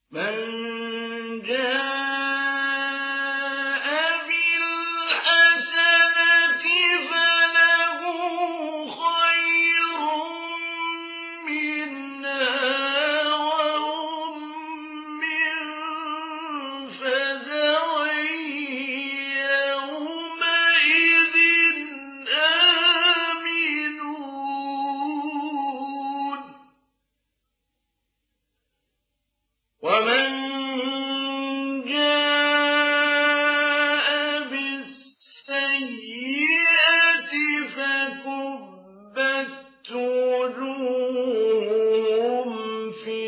من جاء بالحسنة فله خير منها وهم من فزع يومئذ آمنون ومن جاء بالسيئة فكبت وجوههم في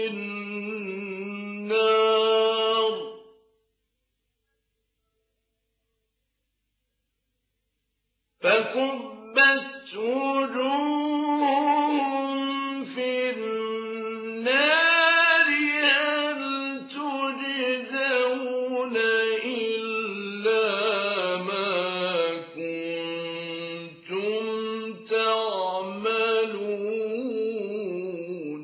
النار هل تجزون إلا ما كنتم تعملون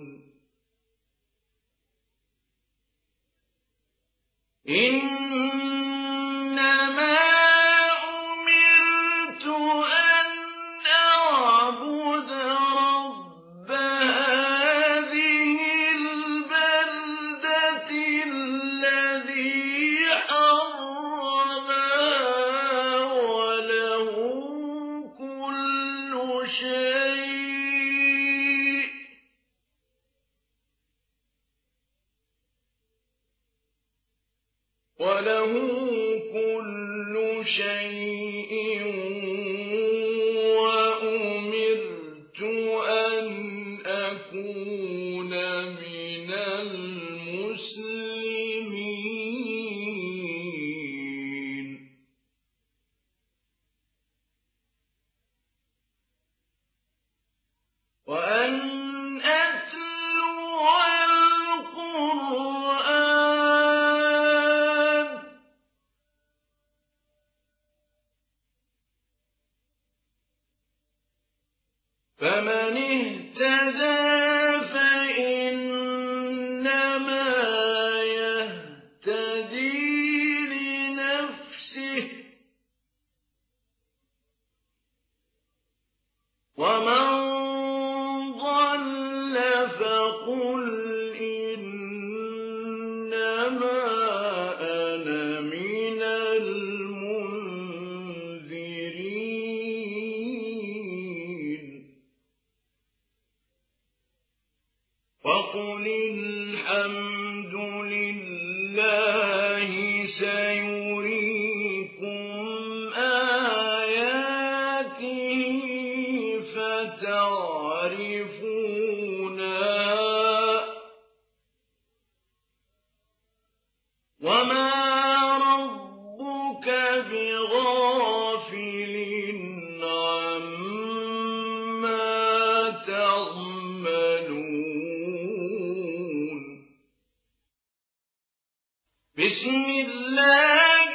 إنما أمرت أن أعبد رب هذه البلدة الذي حرمها وله كل شيء وأمرت أن أكون من المسلمين وأن أتلو القرآن فمن اهتدى فإنما يهتدي لنفسه ومن ضل فقل إنما أنا من المنذرين وقل الحمد لله سيريكم آياته فتعرفونها وما ربك بغافل عما تعملون بسم الله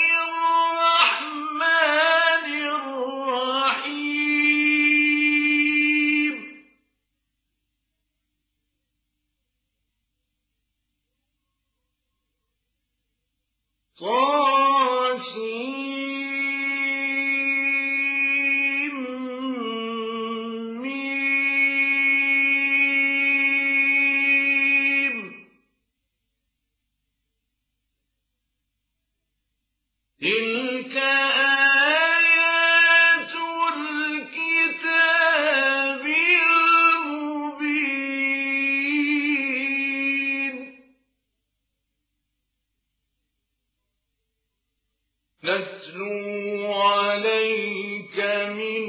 الرحمن الرحيم تلك آيات الكتاب المبين نتلو عليك من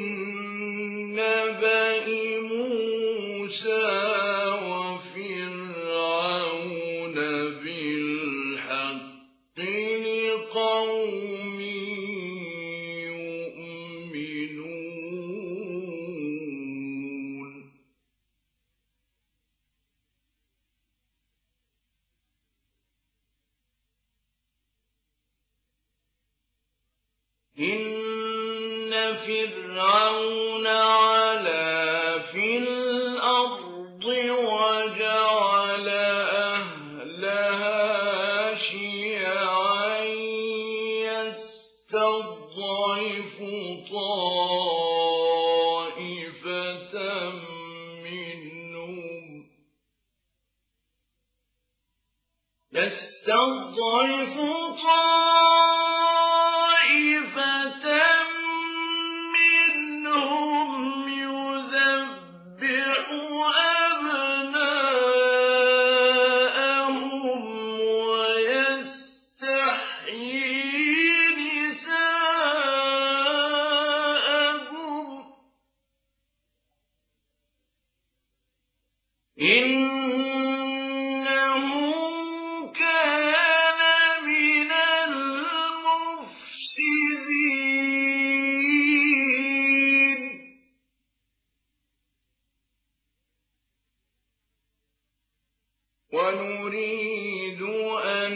نبأ موسى وفرعون بالحق لقوم يؤمنون إن فرعون علا في الأرض وجعل أهلها يستضعف طائفة منهم يذبح أبناءهم ويستحيي نساءهم إنه كان من المفسدين ونريد أن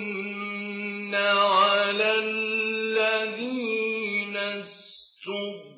نمن على الذين استضعفوا